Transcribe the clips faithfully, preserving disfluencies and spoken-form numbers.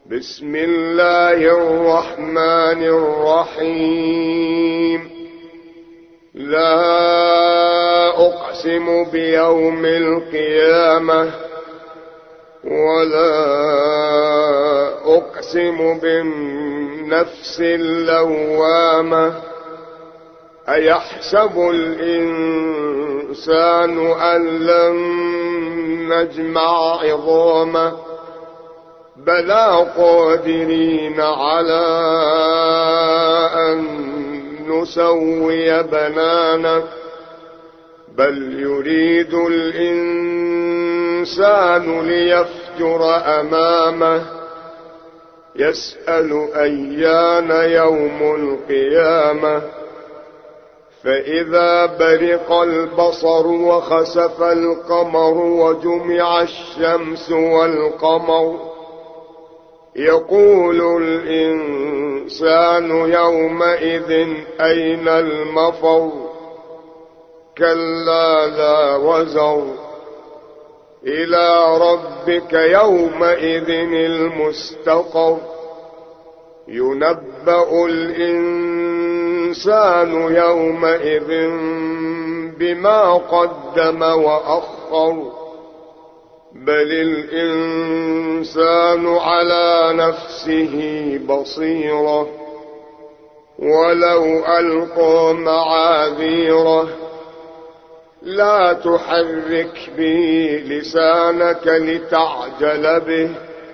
بسم الله الرحمن الرحيم. لا أقسم بيوم القيامة ولا أقسم بالنفس اللوامة. أيحسب الإنسان أن لن نجمع عظامه بلى قادرين على أن نسوي بنانه بل يريد الإنسان ليفجر أمامه يسأل أيان يوم القيامة فإذا برق البصر وخسف القمر وجمع الشمس والقمر يقول الإنسان يومئذ أين المفر كلا لا وزر إلى ربك يومئذ المستقر ينبأ الإنسان يومئذ بما قدم وأخر بل الإنسان على نفسه بصيرة ولو ألقى معاذيره لا تحرك به لسانك لتعجل به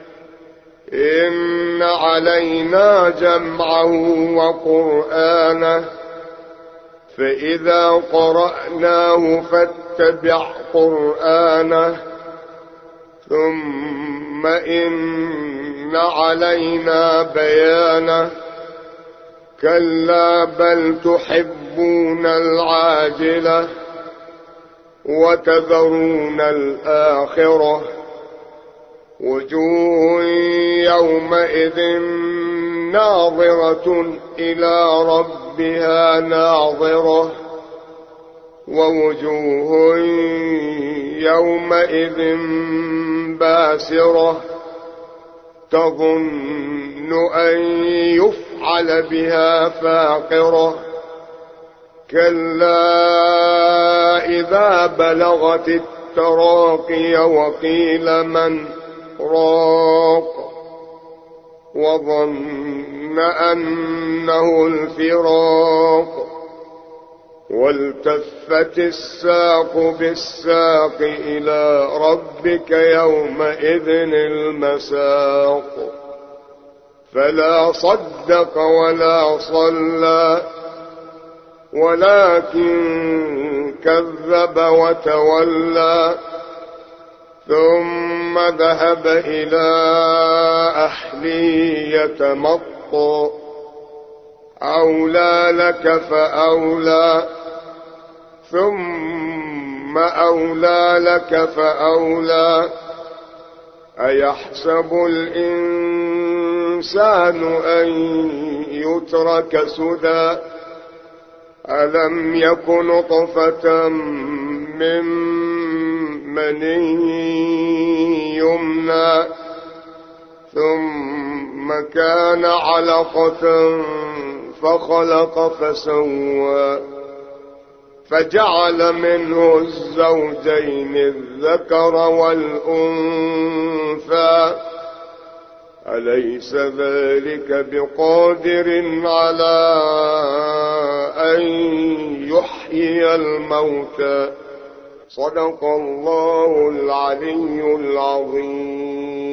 إن علينا جمعه وقرآنه فإذا قرأناه فاتبع قرآنه ثم إن علينا بيانه كلا بل تحبون العاجلة وتذرون الآخرة وجوه يومئذ ناظرة إلى ربها ناظرة ووجوه يومئذ باسرة تظن أن يفعل بها فاقرة كلا إذا بلغت التراقي وقيل من راق وظن أنه الفراق والتفت الساق بالساق إلى ربك يومئذ المساق فلا صدق ولا صلى ولكن كذب وتولى ثم ذهب إلى أهله يتمطى أولى لك فأولى ثم أولى لك فأولى أيحسب الإنسان أن يترك سدى ألم يك نطفة من مني يمنى ثم كان علقة فخلق فسوى فجعل منه الزوجين الذكر والأنثى أليس ذلك بقادر على أن يحيي الموتى صدق الله العلي العظيم.